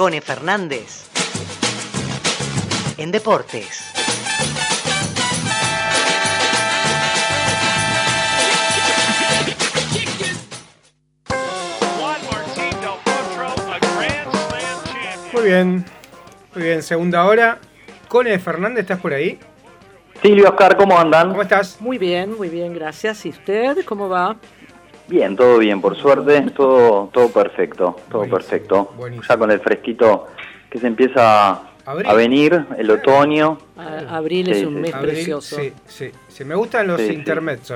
Cone Fernández en Deportes. Muy bien, segunda hora. Cone Fernández, ¿estás por ahí? Silvio, Oscar, ¿cómo andan? ¿Cómo estás? Muy bien, gracias. ¿Y usted cómo va? Bien, todo bien, por suerte, todo perfecto, todo Buenísimo, perfecto. buenísimo. Ya con el fresquito que se empieza a venir, el otoño. Abril es un mes Abril, precioso. Sí. Me gustan los Sí, intermedios.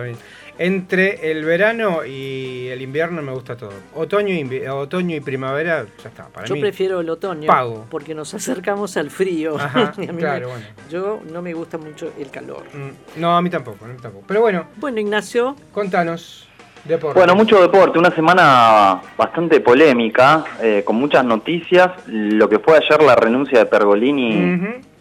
Entre el verano y el invierno me gusta todo. Otoño y primavera, ya está. Para Yo mí, prefiero el otoño, pago. porque nos acercamos al frío. Ajá, Y a mí claro, bueno. Yo no me gusta mucho el calor. No, a mí tampoco. Pero bueno, Bueno, Ignacio, contanos. Deporte. Bueno, mucho deporte, una semana bastante polémica, con muchas noticias. Lo que fue ayer la renuncia de Pergolini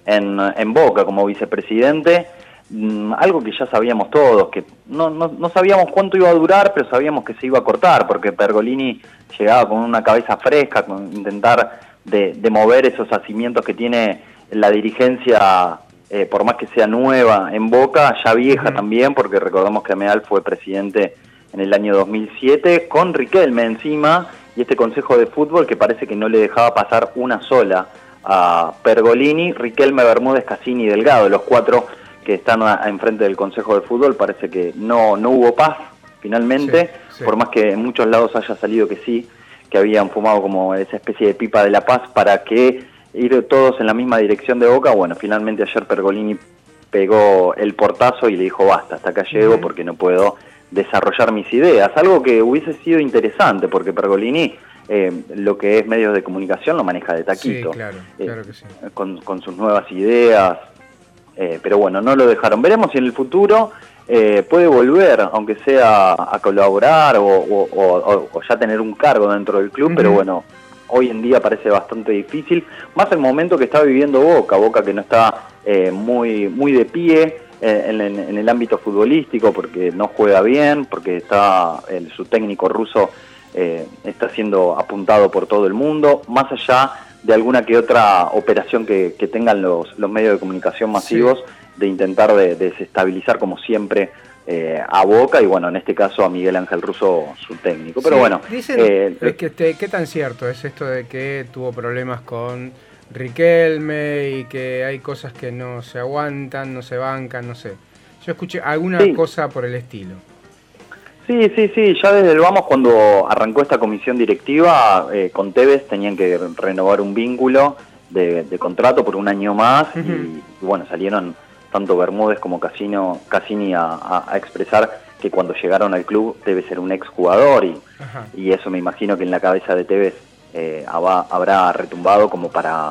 en Boca como vicepresidente. Algo que ya sabíamos todos, que no sabíamos cuánto iba a durar, pero sabíamos que se iba a cortar, porque Pergolini llegaba con una cabeza fresca, con intentar de mover esos hacimientos que tiene la dirigencia, por más que sea nueva en Boca, ya vieja también, porque recordamos que Ameal fue presidente en el año 2007, con Riquelme encima, y este Consejo de Fútbol que parece que no le dejaba pasar una sola a Pergolini, Riquelme, Bermúdez, Cassini y Delgado, los cuatro que están enfrente del Consejo de Fútbol. Parece que no hubo paz finalmente, Sí. por más que en muchos lados haya salido que sí, que habían fumado como esa especie de pipa de la paz para que ir todos en la misma dirección de Boca. Bueno, finalmente ayer Pergolini pegó el portazo y le dijo basta, hasta acá llego porque no puedo desarrollar mis ideas, algo que hubiese sido interesante porque Pergolini lo que es medios de comunicación lo maneja de taquito, Sí, claro que sí. con sus nuevas ideas, pero bueno, no lo dejaron. Veremos si en el futuro puede volver, aunque sea a colaborar o ya tener un cargo dentro del club, pero bueno, hoy en día parece bastante difícil, más el momento que está viviendo Boca que no está muy de pie en el ámbito futbolístico, porque no juega bien, porque su técnico ruso está siendo apuntado por todo el mundo, más allá de alguna que otra operación que tengan los medios de comunicación masivos, de intentar de desestabilizar como siempre a Boca, y bueno, en este caso a Miguel Ángel Russo, su técnico. Pero bueno, dicen ¿qué tan cierto es esto de que tuvo problemas con Riquelme y que hay cosas que no se aguantan, no se bancan, no sé? Yo escuché alguna cosa por el estilo. Sí, ya desde el vamos, cuando arrancó esta comisión directiva, con Tevez tenían que renovar un vínculo de contrato por un año más, y bueno, salieron tanto Bermúdez como Cassini a expresar que cuando llegaron al club Tevez era un exjugador, y eso me imagino que en la cabeza de Tevez habrá retumbado como para,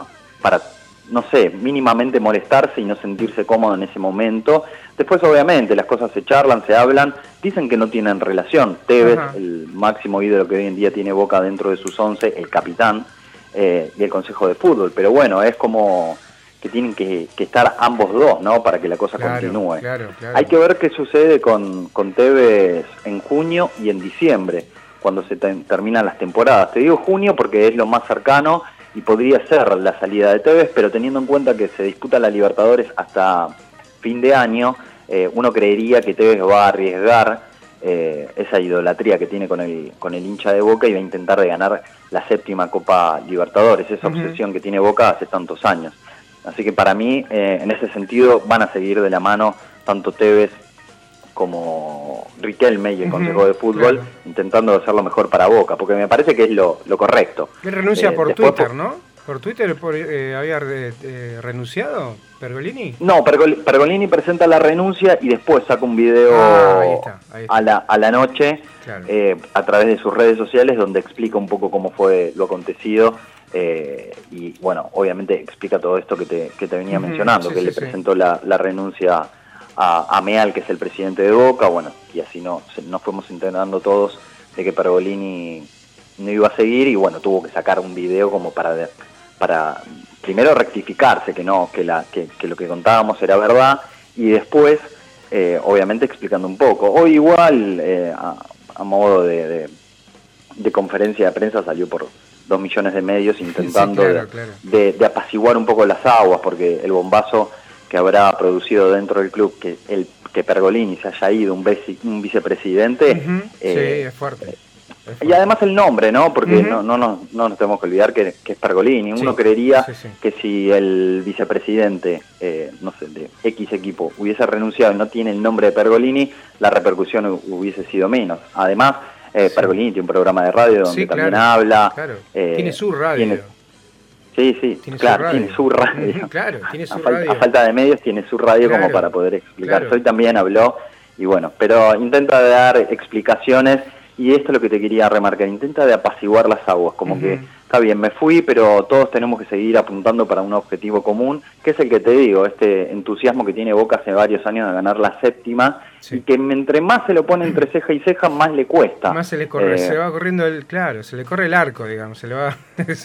no sé, mínimamente molestarse y no sentirse cómodo en ese momento. Después obviamente las cosas se charlan, se hablan, dicen que no tienen relación. Tevez, el máximo ídolo que hoy en día tiene Boca dentro de sus 11, el capitán, y el Consejo de Fútbol, pero bueno, es como que tienen que estar ambos dos, ¿no? Para que la cosa continúe. Claro. Hay que ver qué sucede con Tevez en junio y en diciembre, cuando se terminan las temporadas. Te digo junio porque es lo más cercano y podría ser la salida de Tevez, pero teniendo en cuenta que se disputa la Libertadores hasta fin de año, uno creería que Tevez va a arriesgar esa idolatría que tiene con el hincha de Boca y va a intentar de ganar la 7ª Copa Libertadores, esa obsesión que tiene Boca hace tantos años. Así que para mí, en ese sentido, van a seguir de la mano tanto Tevez como Riquelme y el Consejo de Fútbol, intentando hacer lo mejor para Boca, porque me parece que es lo correcto. Él renuncia por después, Twitter, ¿no? ¿Por Twitter había renunciado Pergolini? No, Pergolini presenta la renuncia y después saca un video ahí está. A la noche, claro, a través de sus redes sociales, donde explica un poco cómo fue lo acontecido, y bueno, obviamente explica todo esto que te venía mencionando, que le presentó la renuncia a Meal, que es el presidente de Boca, bueno, y así nos fuimos enterando todos de que Pergolini no iba a seguir, y bueno, tuvo que sacar un video como para primero rectificarse que lo que contábamos era verdad, y después obviamente explicando un poco. Hoy igual a modo de conferencia de prensa salió por 2 millones de medios intentando claro. De apaciguar un poco las aguas, porque el bombazo que habrá producido dentro del club que Pergolini se haya ido, un vicepresidente, Sí, es fuerte. Y además el nombre, ¿no? Porque no nos tenemos que olvidar que es Pergolini. Uno creería que si el vicepresidente, no sé, de X equipo hubiese renunciado y no tiene el nombre de Pergolini, la repercusión hubiese sido menos. Además, Pergolini tiene un programa de radio donde también habla. Claro. Tiene su radio. Tiene su radio. Claro, tiene su radio. A falta de medios tiene su radio como para poder explicar. Hoy también habló, y bueno, pero intenta dar explicaciones. Y esto es lo que te quería remarcar, intenta de apaciguar las aguas, como que está bien, me fui, pero todos tenemos que seguir apuntando para un objetivo común, que es el que te digo, este entusiasmo que tiene Boca hace varios años de ganar la 7ª, y que entre más se lo pone entre ceja y ceja, más le cuesta. Más se le corre, se va corriendo se le corre el arco, digamos, se le va,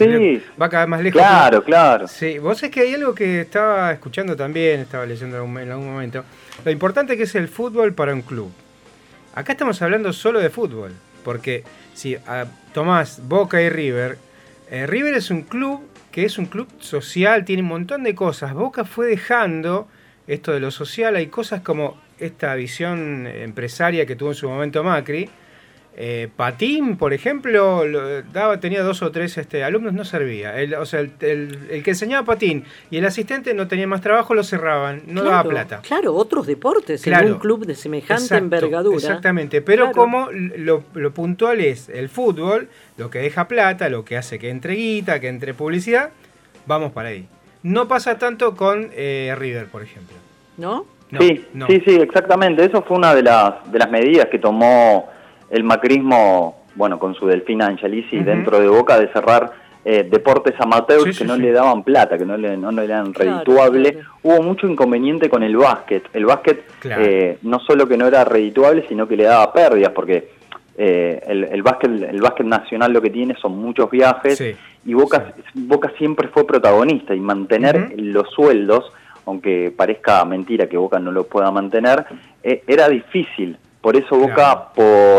va cada vez más lejos. Claro. Sí, vos es que hay algo que estaba escuchando también, estaba leyendo en algún momento, lo importante que es el fútbol para un club. Acá estamos hablando solo de fútbol, porque si tomás Boca y River, River es un club que es un club social, tiene un montón de cosas. Boca fue dejando esto de lo social, hay cosas como esta visión empresaria que tuvo en su momento Macri. Patín, por ejemplo, tenía 2 o 3 alumnos, no servía. El que enseñaba patín y el asistente no tenía más trabajo, lo cerraban, no daba plata. Claro, otros deportes, en un club de semejante envergadura. Exactamente, pero como lo puntual es el fútbol, lo que deja plata, lo que hace que entre guita, que entre publicidad, vamos para ahí. No pasa tanto con River, por ejemplo. ¿No? Sí, exactamente. Eso fue una de las medidas que tomó el macrismo, bueno, con su Delfina Angelici dentro de Boca, de cerrar deportes amateurs que no le daban plata, que no le eran redituables. Hubo mucho inconveniente con el básquet. El básquet no solo que no era redituable, sino que le daba pérdidas, porque el básquet nacional lo que tiene son muchos viajes, y Boca siempre fue protagonista, y mantener los sueldos, aunque parezca mentira que Boca no lo pueda mantener, era difícil. Por eso Boca,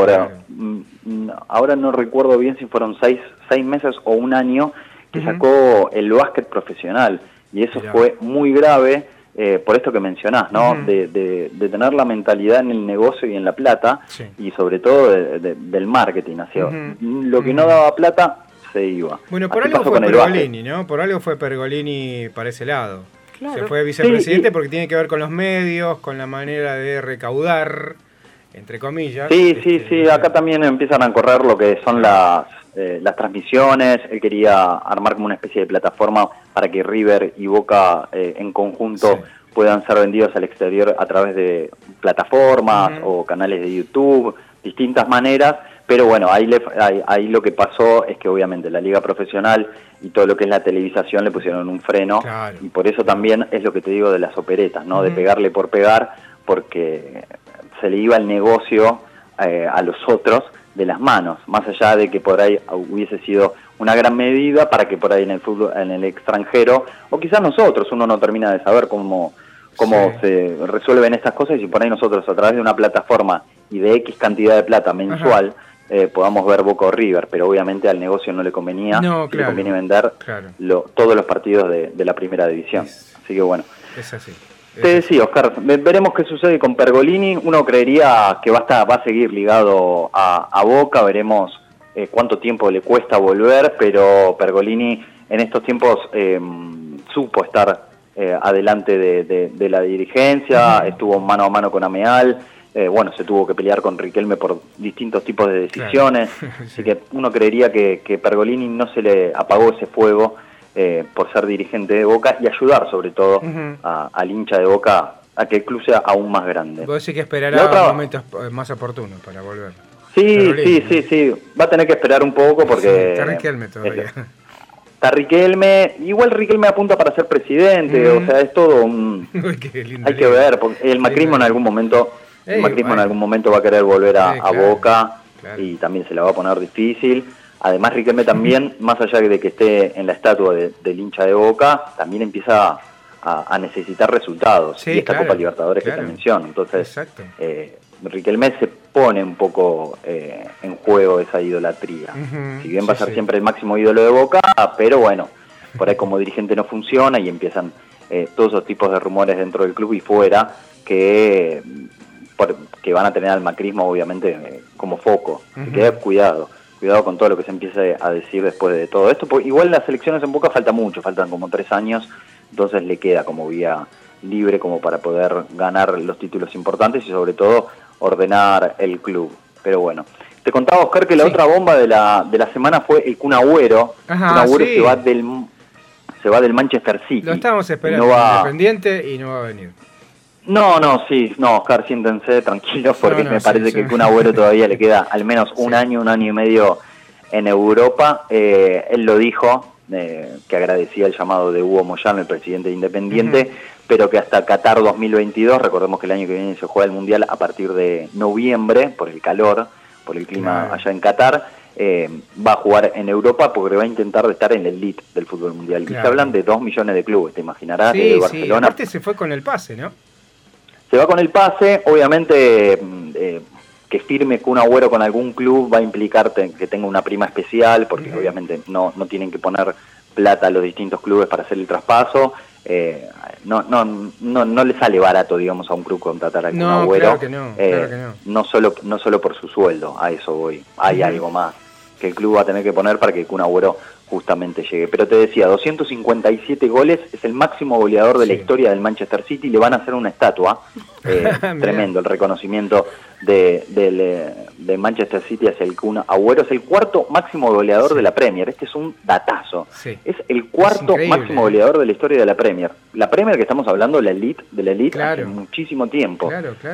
ahora no recuerdo bien si fueron 6 meses o un año, que sacó el básquet profesional. Y eso fue muy grave, por esto que mencionás, ¿no? De tener la mentalidad en el negocio y en la plata, y sobre todo del marketing. Lo que no daba plata, se iba. Bueno, por algo fue Pergolini, ¿no? Por algo fue Pergolini para ese lado. Se fue vicepresidente porque tiene que ver con los medios, con la manera de recaudar, entre comillas. Sí, acá también empiezan a correr lo que son las transmisiones. Él quería armar como una especie de plataforma para que River y Boca en conjunto puedan ser vendidos al exterior a través de plataformas o canales de YouTube, distintas maneras. Pero bueno, ahí lo que pasó es que obviamente la liga profesional y todo lo que es la televisación le pusieron un freno, y por eso también es lo que te digo de las operetas, ¿no? De pegarle por pegar, porque se le iba el negocio a los otros de las manos, más allá de que por ahí hubiese sido una gran medida para que por ahí en el fútbol, en el extranjero, o quizás nosotros, uno no termina de saber cómo se resuelven estas cosas, y si por ahí nosotros a través de una plataforma y de X cantidad de plata mensual podamos ver Boca o River, pero obviamente al negocio no le convenía, le conviene vender todos los partidos de la primera división. Así que bueno. Es así. Te decía, Oscar, veremos qué sucede con Pergolini. Uno creería que va a seguir ligado a Boca, veremos cuánto tiempo le cuesta volver, pero Pergolini en estos tiempos supo estar adelante de la dirigencia, estuvo mano a mano con Ameal, se tuvo que pelear con Riquelme por distintos tipos de decisiones, así que uno creería que Pergolini no se le apagó ese fuego por ser dirigente de Boca y ayudar sobre todo al hincha de Boca a que el club sea aún más grande. Vos decís que esperará momentos más oportunos para volver. Sí, va a tener que esperar un poco porque... Está Riquelme todavía. Está Riquelme, igual Riquelme apunta para ser presidente, o sea, es todo un... Hay que ver, porque el macrismo en algún momento... en algún momento va a querer volver a Boca, y también se la va a poner difícil. Además, Riquelme también, más allá de que esté en la estatua del hincha de Boca, también empieza a necesitar resultados. Y esta Copa Libertadores que te menciono. Entonces, Riquelme se pone un poco en juego esa idolatría. Si bien va a ser siempre el máximo ídolo de Boca, pero bueno, por ahí como dirigente no funciona y empiezan todos esos tipos de rumores dentro del club y fuera que van a tener al macrismo obviamente como foco. Así que cuidado con todo lo que se empiece a decir después de todo esto, porque igual las elecciones en Boca faltan como 3 años, entonces le queda como vía libre como para poder ganar los títulos importantes y sobre todo ordenar el club. Pero bueno, te contaba, Oscar, que la otra bomba de la semana fue el Kun Agüero. Kun Agüero se va del Manchester City. Lo estábamos esperando Independiente y no va a venir. No, Oscar, siéntense tranquilos porque me parece que el Kun Agüero todavía le queda al menos un año y medio en Europa. Él lo dijo, que agradecía el llamado de Hugo Moyano, el presidente de Independiente, pero que hasta Qatar 2022, recordemos que el año que viene se juega el Mundial a partir de noviembre, por el calor, por el clima allá en Qatar, va a jugar en Europa porque va a intentar estar en la elite del fútbol mundial. Y se hablan de 2 millones de clubes, te imaginarás, de Barcelona. Aparte se fue con el pase, ¿no? Se va con el pase, obviamente que firme Kun Agüero con algún club va a implicar que tenga una prima especial, porque obviamente no tienen que poner plata a los distintos clubes para hacer el traspaso. No le sale barato, digamos, a un club contratar a Kun Agüero. Claro que no. No solo por su sueldo, a eso voy. Hay algo más que el club va a tener que poner para que Kun Agüero justamente llegue. Pero te decía, 257 goles, es el máximo goleador de la historia del Manchester City, le van a hacer una estatua, tremendo el reconocimiento de Manchester City hacia el Kun Agüero, es el 4º máximo goleador de la Premier, este es un datazo, es el 4º máximo goleador de la historia de la Premier que estamos hablando, la elite hace muchísimo tiempo.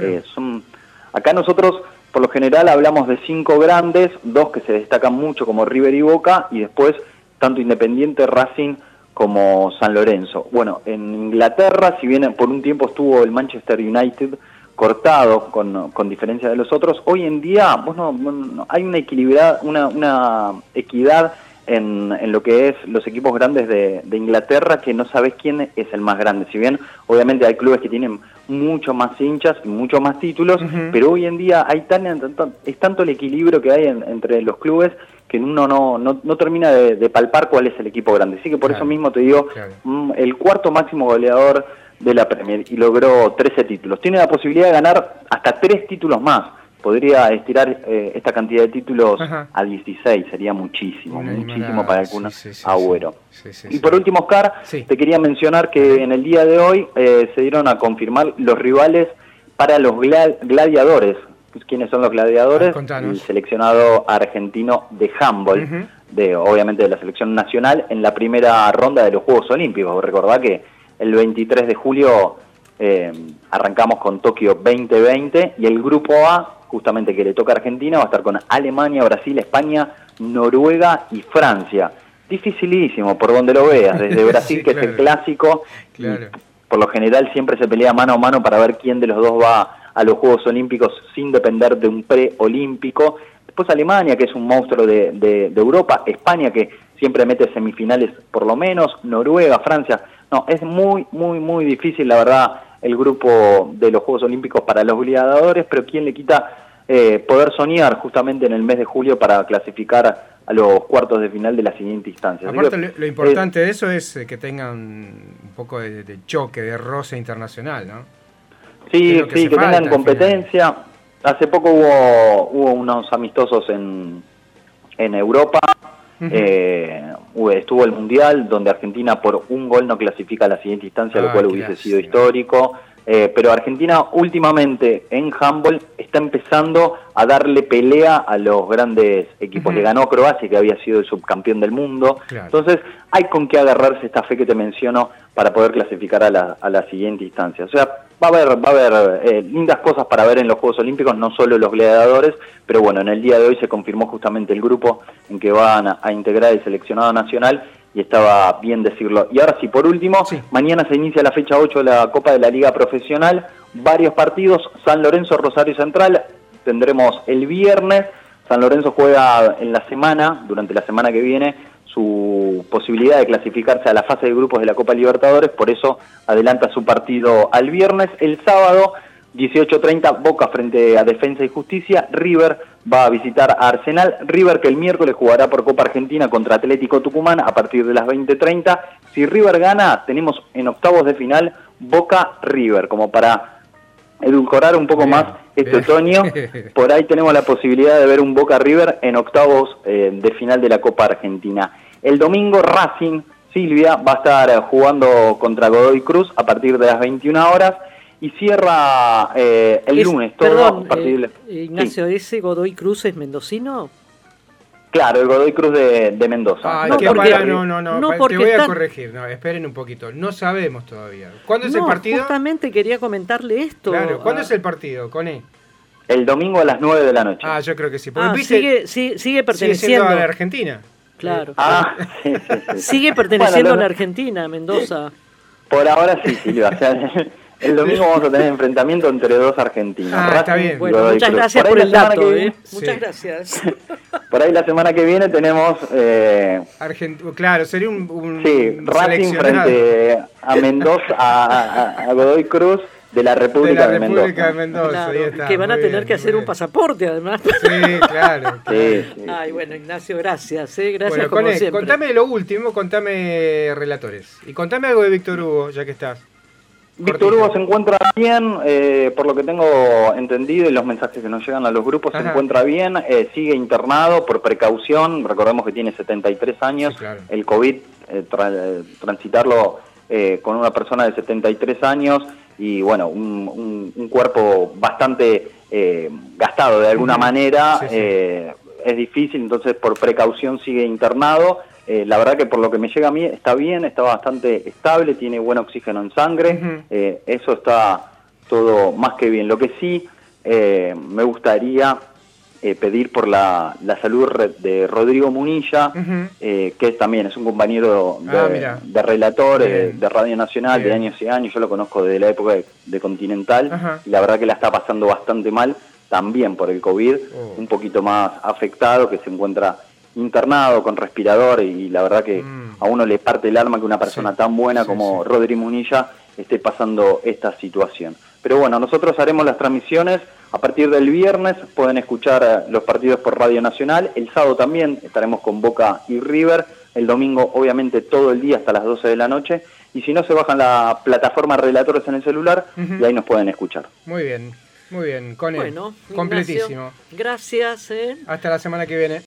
Acá nosotros por lo general hablamos de 5 grandes, 2 que se destacan mucho como River y Boca, y después tanto Independiente, Racing como San Lorenzo. Bueno, en Inglaterra, si bien por un tiempo estuvo el Manchester United cortado con diferencia de los otros, hoy en día hay una equidad en lo que es los equipos grandes de Inglaterra, que no sabes quién es el más grande. Si bien obviamente hay clubes que tienen mucho más hinchas y mucho más títulos, pero hoy en día es tanto el equilibrio que hay entre los clubes que uno no termina de palpar cuál es el equipo grande. Así que por eso mismo te digo, el 4º máximo goleador de la Premier y logró 13 títulos. Tiene la posibilidad de ganar hasta 3 títulos más. Podría estirar esta cantidad de títulos a 16, sería muchísimo para el Kun Agüero. Y por último, Oscar, te quería mencionar que en el día de hoy se dieron a confirmar los rivales para los gladiadores. ¿Quiénes son los gladiadores? El seleccionado argentino de handball, obviamente de la selección nacional, en la primera ronda de los Juegos Olímpicos. Recordá que el 23 de julio arrancamos con Tokio 2020 y el grupo A, justamente que le toca a Argentina, va a estar con Alemania, Brasil, España, Noruega y Francia. Dificilísimo por donde lo veas, desde Brasil que es el clásico, y por lo general siempre se pelea mano a mano para ver quién de los dos va a los Juegos Olímpicos sin depender de un preolímpico. Después Alemania, que es un monstruo de Europa, España, que siempre mete semifinales por lo menos, Noruega, Francia. No, es muy, muy, muy difícil, la verdad, el grupo de los Juegos Olímpicos para los gladiadores, pero quién le quita poder soñar justamente en el mes de julio para clasificar a los cuartos de final de la siguiente instancia. Aparte, lo importante de eso es que tengan un poco de choque, de roce internacional, ¿no? Sí, que tengan competencia. Hace poco hubo unos amistosos en Europa. Estuvo el Mundial, donde Argentina por un gol no clasifica a la siguiente instancia, lo cual hubiese sido histórico. Pero Argentina últimamente en handball está empezando a darle pelea a los grandes equipos. Le ganó a Croacia, que había sido el subcampeón del mundo. Entonces hay con qué agarrarse esta fe que te menciono para poder clasificar a la siguiente instancia. O sea, va a haber lindas cosas para ver en los Juegos Olímpicos, no solo los gladiadores, pero bueno, en el día de hoy se confirmó justamente el grupo en que van a integrar el seleccionado nacional, y estaba bien decirlo. Y ahora sí, por último, mañana se inicia la fecha 8 de la Copa de la Liga Profesional, varios partidos, San Lorenzo, Rosario Central, tendremos el viernes. San Lorenzo juega en la semana, durante la semana que viene, su posibilidad de clasificarse a la fase de grupos de la Copa Libertadores, por eso adelanta su partido al viernes. El sábado 18:30 Boca frente a Defensa y Justicia. River va a visitar a Arsenal. River que el miércoles jugará por Copa Argentina contra Atlético Tucumán a partir de las 20:30. Si River gana, tenemos en octavos de final Boca-River, como para edulcorar un poco más este otoño. Por ahí tenemos la posibilidad de ver un Boca-River en octavos de final de la Copa Argentina. El domingo Racing, Silvia, va a estar jugando contra Godoy Cruz a partir de las 21 horas y cierra el lunes. Todo perdón, a partir de... Ignacio, sí. ¿ese Godoy Cruz es mendocino? Claro, el Godoy Cruz de Mendoza. Ay, no, que porque, no, te voy a corregir. No, esperen un poquito. No sabemos todavía. ¿Cuándo es el partido? Justamente quería comentarle esto. Claro, ¿cuándo es el partido, Cone? El domingo a las 9 de la noche. Yo creo que sí. Sigue perteneciendo sigue a la Argentina. Claro. Sí. Sigue perteneciendo a la Argentina, Mendoza. Por ahora sí, Silvia. O sea, el domingo vamos a tener enfrentamiento entre dos argentinos. Está bien. Bueno, muchas gracias por el dato. Muchas gracias. Por ahí la semana que viene tenemos... claro, sería un Racing frente a Mendoza, a Godoy Cruz de la República de Mendoza. Claro, está, que van a tener que hacer un pasaporte, además. Sí, claro. Sí. Ay, bueno, Ignacio, gracias. Gracias, bueno, como siempre. Contame lo último, contame relatores. Y contame algo de Víctor Hugo, ya que estás. Víctor Hugo se encuentra bien, por lo que tengo entendido y los mensajes que nos llegan a los grupos, se encuentra bien, sigue internado por precaución, recordemos que tiene 73 años, sí, claro. El COVID, transitarlo con una persona de 73 años y bueno, un cuerpo bastante gastado de alguna manera, sí. Es difícil, entonces por precaución sigue internado. La verdad que por lo que me llega a mí está bien, está bastante estable, tiene buen oxígeno en sangre, eso está todo más que bien. Lo que sí me gustaría pedir por la salud de Rodrigo Munilla, que también es un compañero de relator de Radio Nacional de años y años, yo lo conozco desde la época de Continental, y la verdad que la está pasando bastante mal, también por el COVID, un poquito más afectado, que se encuentra internado con respirador y la verdad que a uno le parte el alma que una persona tan buena como Rodrigo Munilla esté pasando esta situación. Pero bueno, nosotros haremos las transmisiones a partir del viernes, pueden escuchar los partidos por Radio Nacional, el sábado también estaremos con Boca y River, el domingo obviamente todo el día hasta las 12 de la noche, y si no se bajan la plataforma Relatores en el celular y ahí nos pueden escuchar. Muy bien, con él. Bueno, completísimo. Ignacio, gracias. Hasta la semana que viene.